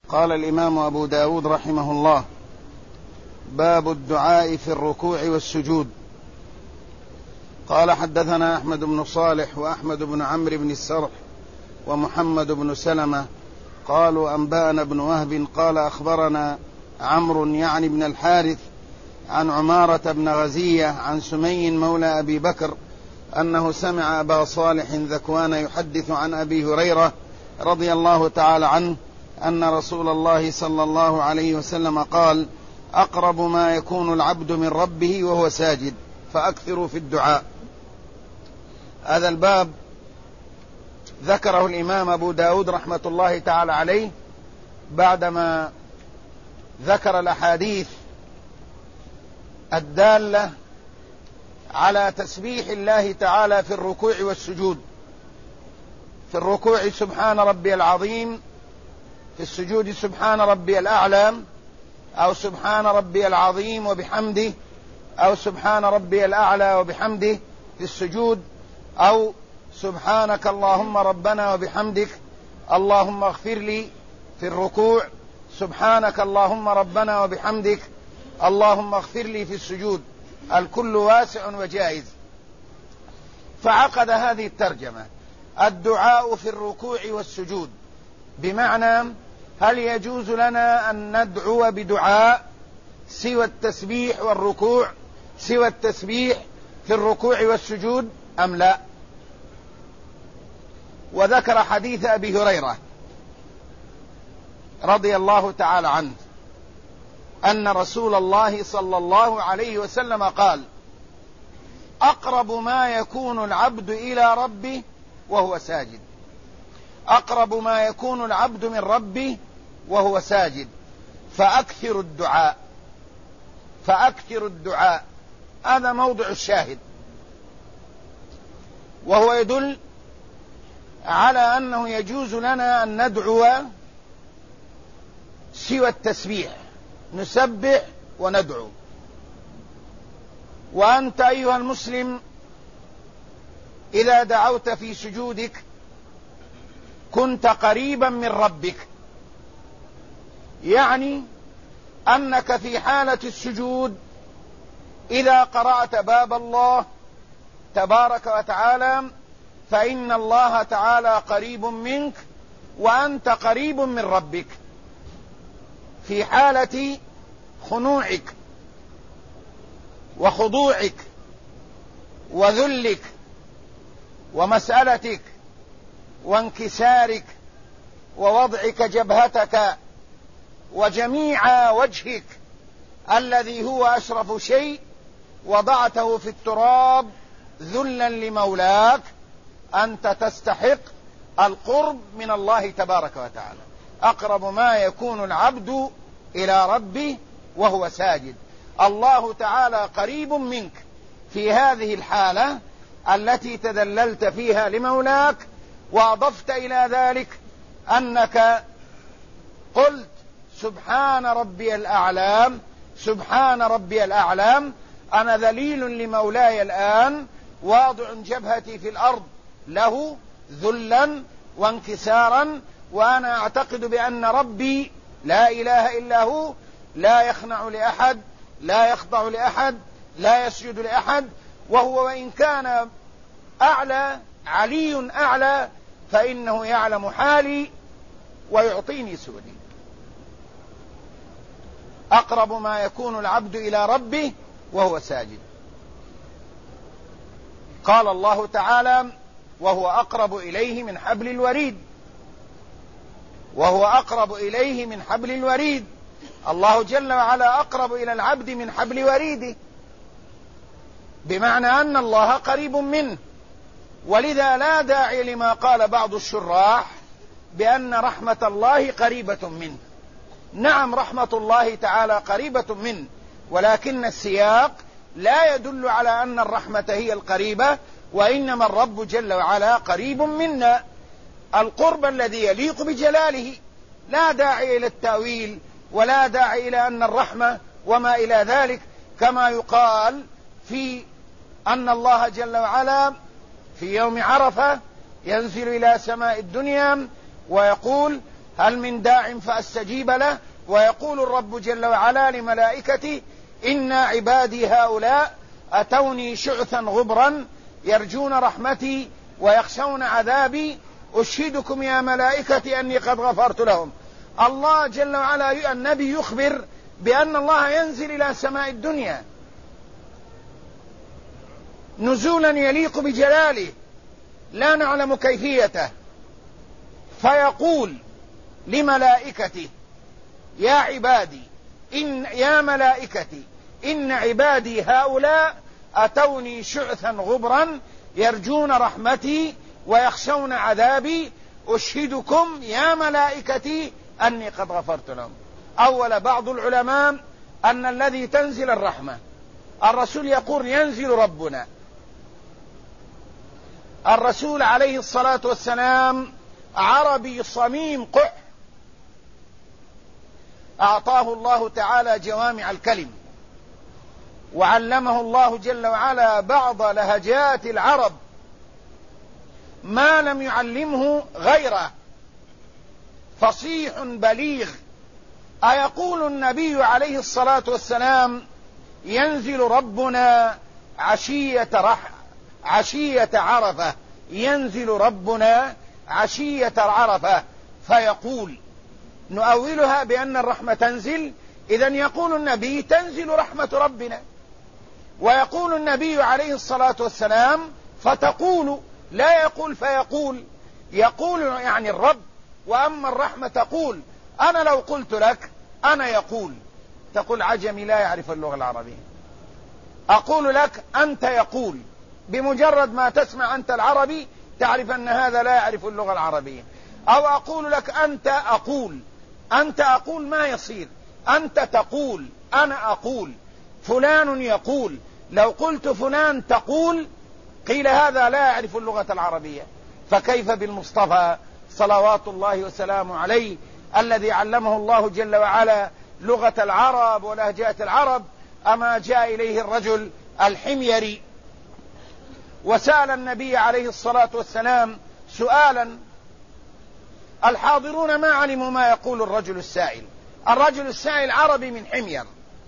قال الإمام أبو داود رحمه الله: باب الدعاء في الركوع والسجود. قال: حدثنا أحمد بن صالح وأحمد بن عمرو بن السرح ومحمد بن سلمة قالوا أنبأنا بن وهب قال أخبرنا عمرو يعني بن الحارث عن عمارة بن غزية عن سمي مولى أبي بكر أنه سمع أبا صالح ذكوان يحدث عن أبي هريرة رضي الله تعالى عنه أن رسول الله صلى الله عليه وسلم قال: أقرب ما يكون العبد من ربه وهو ساجد فأكثروا في الدعاء. هذا الباب ذكره الإمام أبو داود رحمة الله تعالى عليه بعدما ذكر الأحاديث الدالة على تسبيح الله تعالى في الركوع والسجود. في الركوع سبحان ربي العظيم، في السجود سبحان ربي الأعلى، أو سبحان ربي العظيم وبحمده، أو سبحان ربي الأعلى وبحمده في السجود، أو سبحانك اللهم ربنا وبحمدك اللهم اغفر لي في الركوع، سبحانك اللهم ربنا وبحمدك اللهم اغفر لي في السجود. الكل واسع وجائز. فعقد هذه الترجمة: الدعاء في الركوع والسجود، بمعنى هل يجوز لنا أن ندعو بدعاء سوى التسبيح والركوع، سوى التسبيح في الركوع والسجود أم لا؟ وذكر حديث أبي هريرة رضي الله تعالى عنه أن رسول الله صلى الله عليه وسلم قال: أقرب ما يكون العبد إلى ربه وهو ساجد. أقرب ما يكون العبد من ربه وهو ساجد فأكثر الدعاء. فأكثر الدعاء، هذا موضع الشاهد، وهو يدل على أنه يجوز لنا أن ندعو سوى التسبيح، نسبح وندعو. وأنت أيها المسلم إذا دعوت في سجودك كنت قريبا من ربك، يعني أنك في حالة السجود إذا قرأت باب الله تبارك وتعالى فإن الله تعالى قريب منك وأنت قريب من ربك في حالة خنوعك وخضوعك وذلك ومسألتك وانكسارك ووضعك جبهتك وجميع وجهك الذي هو أشرف شيء وضعته في التراب ذلا لمولاك. أنت تستحق القرب من الله تبارك وتعالى. أقرب ما يكون العبد إلى ربه وهو ساجد. الله تعالى قريب منك في هذه الحالة التي تذللت فيها لمولاك، وأضفت إلى ذلك أنك قلت سبحان ربي الأعلى، سبحان ربي الأعلى، أنا ذليل لمولاي الآن، واضع جبهتي في الأرض له ذلا وانكسارا، وأنا أعتقد بأن ربي لا إله إلا هو، لا يخنع لأحد، لا يخضع لأحد، لا يسجد لأحد، وهو وإن كان أعلى علي أعلى فإنه يعلم حالي ويعطيني سؤلي. أقرب ما يكون العبد إلى ربه وهو ساجد. قال الله تعالى: وهو أقرب إليه من حبل الوريد. وهو أقرب إليه من حبل الوريد. الله جل وعلا أقرب إلى العبد من حبل وريده، بمعنى أن الله قريب منه. ولذا لا داعي لما قال بعض الشراح بأن رحمة الله قريبة منه. نعم، رحمة الله تعالى قريبة منه، ولكن السياق لا يدل على أن الرحمة هي القريبة، وإنما الرب جل وعلا قريب منا القرب الذي يليق بجلاله. لا داعي إلى التأويل، ولا داعي إلى أن الرحمة وما إلى ذلك، كما يقال في أن الله جل وعلا في يوم عرفة ينزل إلى سماء الدنيا ويقول: هل من داع فأستجيب له. ويقول الرب جل وعلا لملائكته إن عبادي هؤلاء أتوني شعثا غبرا يرجون رحمتي ويخشون عذابي أشهدكم يا ملائكتي أني قد غفرت لهم. الله جل وعلا النبي يخبر بأن الله ينزل إلى سماء الدنيا نزولا يليق بجلاله لا نعلم كيفيته، فيقول لملائكته يا عبادي يا ملائكتي إن عبادي هؤلاء أتوني شعثا غبرا يرجون رحمتي ويخشون عذابي أشهدكم يا ملائكتي أني قد غفرت لهم. أول بعض العلماء أن الذي تنزل الرحمة الرسول يقول ينزل ربنا. الرسول عليه الصلاة والسلام عربي صميم قح، أعطاه الله تعالى جوامع الكلم، وعلمه الله جل وعلا بعض لهجات العرب ما لم يعلمه غيره، فصيح بليغ. أيقول النبي عليه الصلاة والسلام ينزل ربنا عشية عرفة، ينزل ربنا عشية عرفة، فيقول نؤولها بأن الرحمة تنزل، إذن يقول النبي تنزل رحمة ربنا. ويقول النبي عليه الصلاة والسلام فتقول، لا يقول فيقول، يقول يعني الرب، وأما الرحمة تقول. أنا لو قلت لك أنا يقول، تقول عجمي لا يعرف اللغة العربية. أقول لك أنت يقول، بمجرد ما تسمع أنت العربي تعرف أن هذا لا يعرف اللغة العربية. أو أقول لك أنت أقول، أنت أقول ما يصير، أنت تقول أنا أقول، فلان يقول. لو قلت فلان تقول قيل هذا لا يعرف اللغة العربية، فكيف بالمصطفى صلوات الله وسلامه عليه الذي علمه الله جل وعلا لغة العرب ولهجات العرب. أما جاء إليه الرجل الحميري وسأل النبي عليه الصلاة والسلام سؤالا، الحاضرون ما علموا ما يقول الرجل السائل. الرجل السائل عربي من حمير،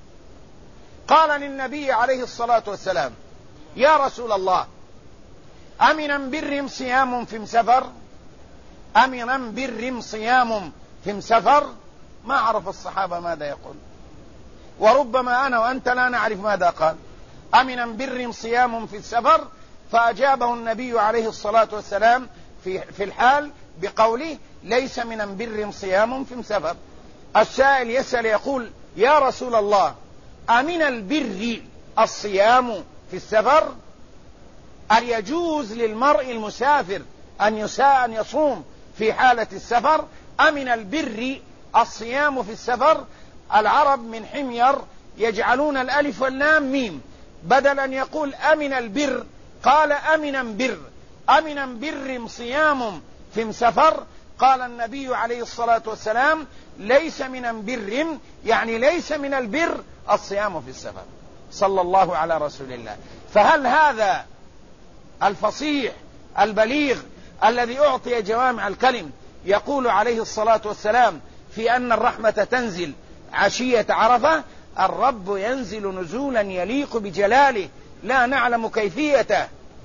قال للنبي عليه الصلاة والسلام يا رسول الله أمنا برهم صيام في مسفر، أمنا برهم صيام في مسفر. ما عرف الصحابة ماذا يقول، وربما أنا وأنت لا نعرف ماذا قال. أمنا برهم صيام في السفر، فأجابه النبي عليه الصلاة والسلام في الحال بقوله ليس من برهم صيام في مسفر. السائل يسأل يقول يا رسول الله أمن البر الصيام في السفر؟ هل يجوز للمرء المسافر أن يصوم في حالة السفر؟ أمن البر الصيام في السفر. العرب من حمير يجعلون الألف واللام ميم، بدل أن يقول أمن البر قال أمنا بر، أمنا بر صيام في سفر. قال النبي عليه الصلاة والسلام ليس من بر، يعني ليس من البر الصيام في السفر، صلى الله على رسول الله. فهل هذا الفصيح البليغ الذي أعطي جوامع الكلم يقول عليه الصلاة والسلام في أن الرحمة تنزل عشية عرفة؟ الرب ينزل نزولا يليق بجلاله لا نعلم كيفيته،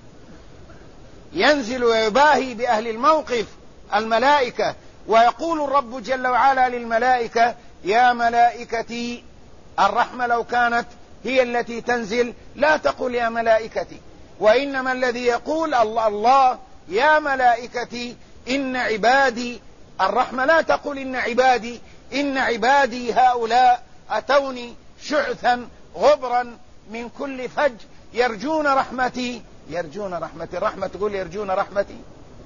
ينزل ويباهي بأهل الموقف الملائكة. ويقول الرب جل وعلا للملائكة يا ملائكتي. الرحمة لو كانت هي التي تنزل لا تقول يا ملائكتي، وإنما الذي يقول الله يا ملائكتي إن عبادي. الرحمة لا تقول إن عبادي، إن عبادي هؤلاء أتوني شعثا غبرا من كل فج يرجون رحمتي. يرجون رحمتي، الرحمة تقول يرجون رحمتي؟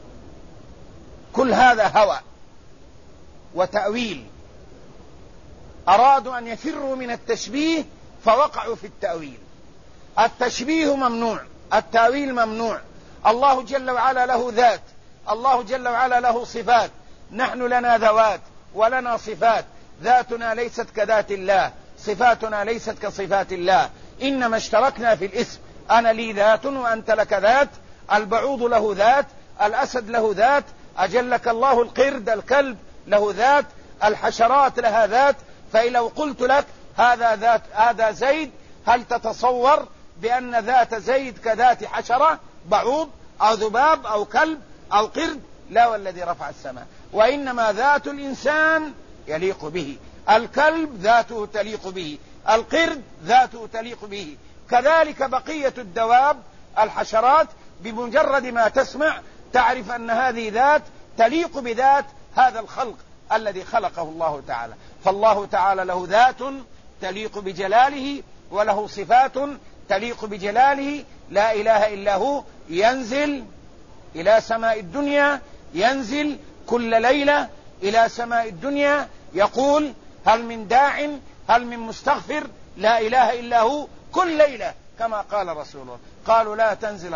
كل هذا هوى وتأويل. أرادوا أن يفروا من التشبيه فوقعوا في التأويل. التشبيه ممنوع، التأويل ممنوع. الله جل وعلا له ذات، الله جل وعلا له صفات، نحن لنا ذوات ولنا صفات، ذاتنا ليست كذات الله، صفاتنا ليست كصفات الله، إنما اشتركنا في الاسم، أنا لي ذات وأنت لك ذات، البعوض له ذات، الأسد له ذات، أجلك الله القرد الكلب له ذات، الحشرات لها ذات. فإن لو قلت لك هذا زيد، هل تتصور بأن ذات زيد كذات حشرة، بعوض أو ذباب أو كلب أو قرد؟ لا، والذي رفع السماء. وإنما ذات الإنسان يليق به، الكلب ذاته تليق به، القرد ذاته تليق به، كذلك بقية الدواب الحشرات. بمجرد ما تسمع تعرف أن هذه ذات تليق بذات هذا الخلق الذي خلقه الله تعالى. فالله تعالى له ذات تليق بجلاله، وله صفات تليق بجلاله. لا إله إلا هو. ينزل إلى سماء الدنيا، ينزل كل ليلة إلى سماء الدنيا، يقول هل من داع، هل من مستغفر؟ لا إله إلا هو كل ليلة، كما قال رسول الله. قالوا لا، تنزل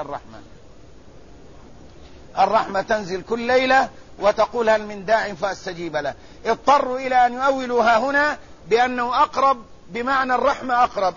الرحمة تنزل كل ليلة، وتقول هل من داع فأستجيب له. اضطروا إلى أن يؤولوها هنا بأنه أقرب، بمعنى الرحمة أقرب،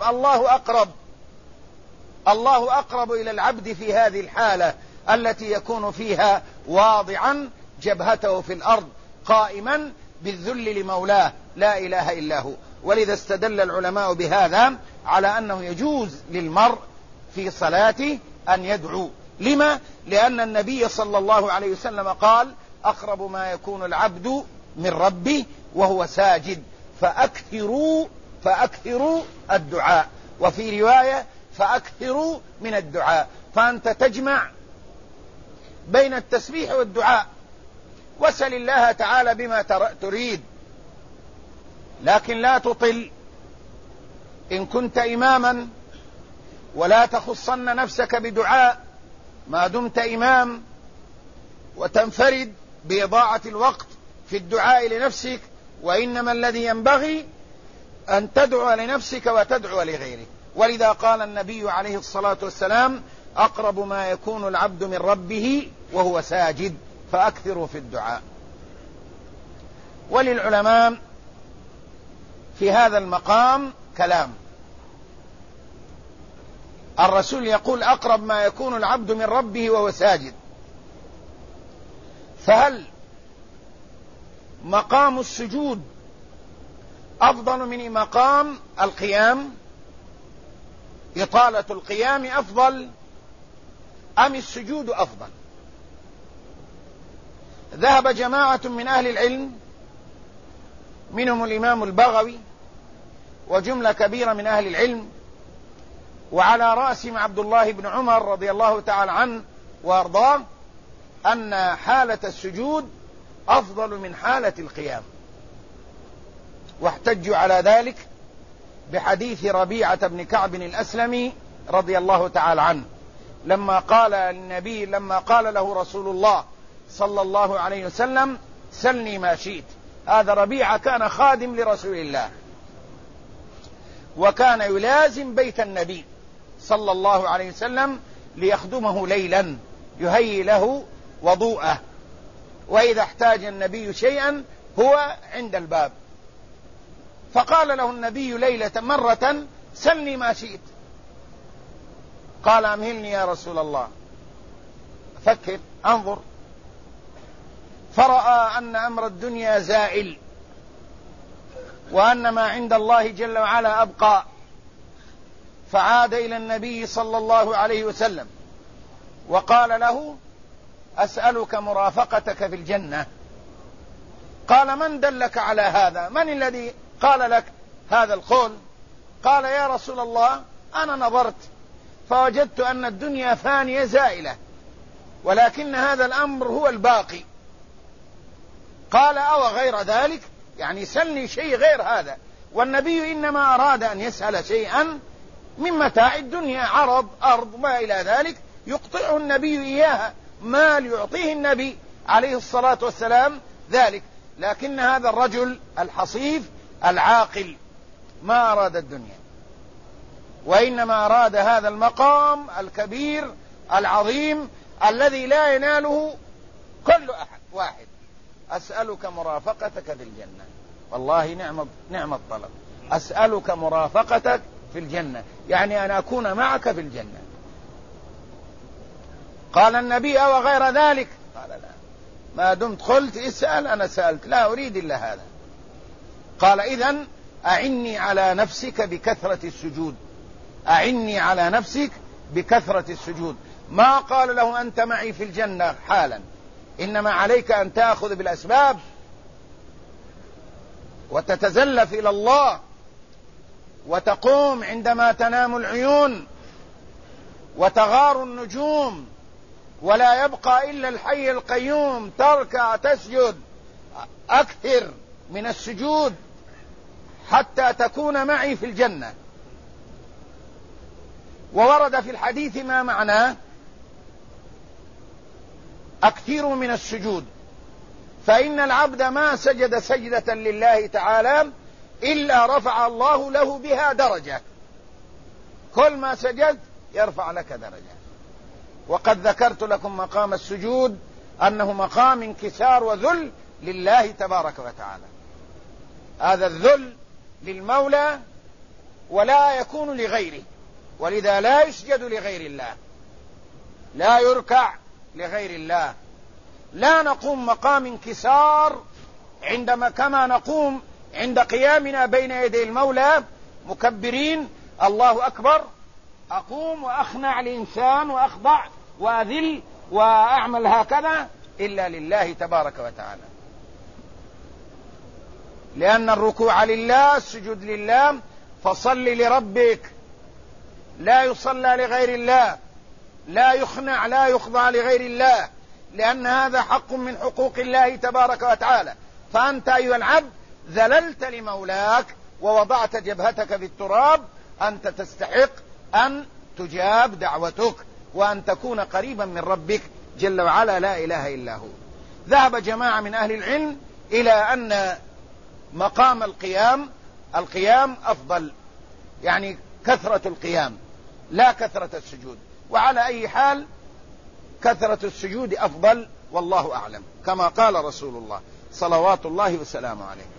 الله أقرب إلى العبد في هذه الحالة التي يكون فيها واضعا جبهته في الأرض قائما بالذل لمولاه لا إله إلا هو. ولذا استدل العلماء بهذا على أنه يجوز للمرء في صلاته أن يدعو. لما؟ لأن النبي صلى الله عليه وسلم قال أقرب ما يكون العبد من ربه وهو ساجد، فأكثروا الدعاء، وفي رواية فأكثروا من الدعاء. فأنت تجمع بين التسبيح والدعاء، وسل الله تعالى بما تريد، لكن لا تطل إن كنت إماما، ولا تخصن نفسك بدعاء ما دمت إمام، وتنفرد بإضاعة الوقت في الدعاء لنفسك. وإنما الذي ينبغي أن تدعو لنفسك وتدعو لغيرك. ولذا قال النبي عليه الصلاة والسلام أقرب ما يكون العبد من ربه وهو ساجد، فأكثروا في الدعاء. وللعلماء في هذا المقام كلام. الرسول يقول أقرب ما يكون العبد من ربه وهو ساجد، فهل مقام السجود أفضل من مقام القيام؟ إطالة القيام أفضل أم السجود أفضل؟ ذهب جماعة من أهل العلم، منهم الإمام البغوي وجملة كبيرة من أهل العلم، وعلى رأسهم عبد الله بن عمر رضي الله تعالى عنه وأرضاه، أن حالة السجود أفضل من حالة القيام. واحتجوا على ذلك بحديث ربيعة بن كعب الأسلمي رضي الله تعالى عنه، لما قال له رسول الله صلى الله عليه وسلم سلني ما شئت. هذا ربيعة كان خادم لرسول الله، وكان يلازم بيت النبي صلى الله عليه وسلم ليخدمه ليلا، يهيئ له وضوءه، وإذا احتاج النبي شيئا هو عند الباب. فقال له النبي ليلة مرة سلني ما شئت. قال أمهلني يا رسول الله، فكر انظر. فرأى أن أمر الدنيا زائل، وأن ما عند الله جل وعلا أبقى، فعاد إلى النبي صلى الله عليه وسلم وقال له أسألك مرافقتك في الجنة. قال من دلك على هذا؟ من الذي قال لك هذا القول؟ قال يا رسول الله أنا نظرت فوجدت أن الدنيا فانية زائلة، ولكن هذا الأمر هو الباقي. قال أو غير ذلك، يعني سلني شيء غير هذا. والنبي إنما أراد أن يسأل شيئا من متاع الدنيا، عرض أرض ما إلى ذلك، يقطعه النبي إياها، ما ليعطيه النبي عليه الصلاة والسلام ذلك. لكن هذا الرجل الحصيف العاقل ما أراد الدنيا، وإنما أراد هذا المقام الكبير العظيم الذي لا يناله كل واحد. أسألك مرافقتك في الجنة. والله نعم الطلب، أسألك مرافقتك في الجنة، يعني أن أكون معك في الجنة. قال النبي أو غير ذلك؟ قال لا، ما دمت قلت اسأل أنا سألت، لا أريد إلا هذا. قال إذن أعني على نفسك بكثرة السجود، أعني على نفسك بكثرة السجود. ما قال له أنت معي في الجنة حالا، إنما عليك أن تأخذ بالأسباب وتتزلف إلى الله، وتقوم عندما تنام العيون وتغار النجوم، ولا يبقى إلا الحي القيوم، تركع تسجد، أكثر من السجود حتى تكون معي في الجنة. وورد في الحديث ما معناه أكثر من السجود، فإن العبد ما سجد سجدة لله تعالى إلا رفع الله له بها درجة، كل ما سجد يرفع لك درجة. وقد ذكرت لكم مقام السجود أنه مقام انكسار وذل لله تبارك وتعالى. هذا الذل للمولى ولا يكون لغيره، ولذا لا يسجد لغير الله، لا يركع لغير الله. لا نقوم مقام انكسار عندما كما نقوم عند قيامنا بين يدي المولى مكبرين الله أكبر، أقوم وأخنع الإنسان وأخضع وأذل وأعمل هكذا، إلا لله تبارك وتعالى، لأن الركوع لله، السجود لله، فصل لربك، لا يصلى لغير الله، لا يخنع لا يخضع لغير الله، لأن هذا حق من حقوق الله تبارك وتعالى. فأنت أيها العبد ذللت لمولاك ووضعت جبهتك في التراب، أنت تستحق أن تجاب دعوتك وأن تكون قريبا من ربك جل وعلا لا إله إلا هو. ذهب جماعة من أهل العلم إلى أن مقام القيام أفضل، يعني كثرة القيام لا كثرة السجود، وعلى أي حال كثرة السجود أفضل، والله أعلم، كما قال رسول الله صلوات الله وسلامه عليه.